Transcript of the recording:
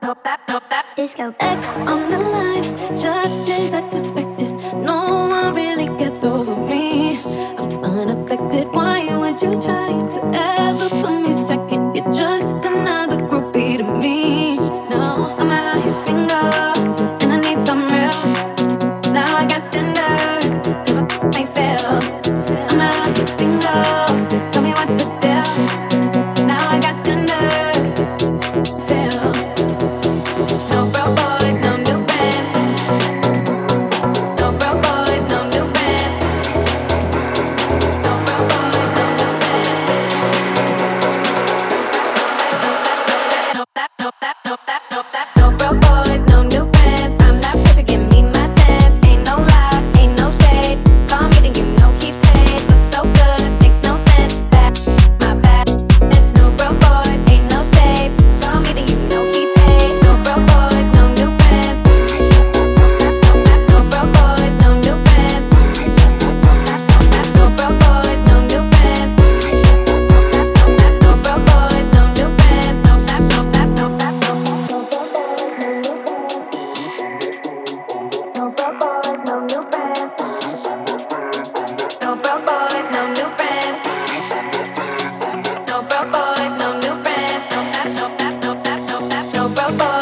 Disco X on the line, just as I suspected. No one really gets over me. I'm unaffected. Why would you try to ever put me second? You're just another groupie to me. No, I'm out here single, and I need some real. Now I got standards, never may fail. I'm out here single. Tell me what's the deal? Now I got standards, fail. No broke boys, no new friends. No broke boys, no new friends. No broke boys, no new friends. No broke boys, no new friends. I'm that bitch, you give me my tens. Ain't no lie, ain't no shade. Call me, then you know he paid. Looks so good, makes no sense. My bad. There's no broke boys, ain't no shade. Call me, then you know he paid. No broke boys, no new friends. No broke boys, no new friends. No broke boys, no new friends. No broke boys, no new friends. No tap, no tap, no tap, no tap. No broke boys, no new friends. No broke boys, no new friends. No broke boys, no new friends. No tap, no tap, no tap, no tap. No broke boys.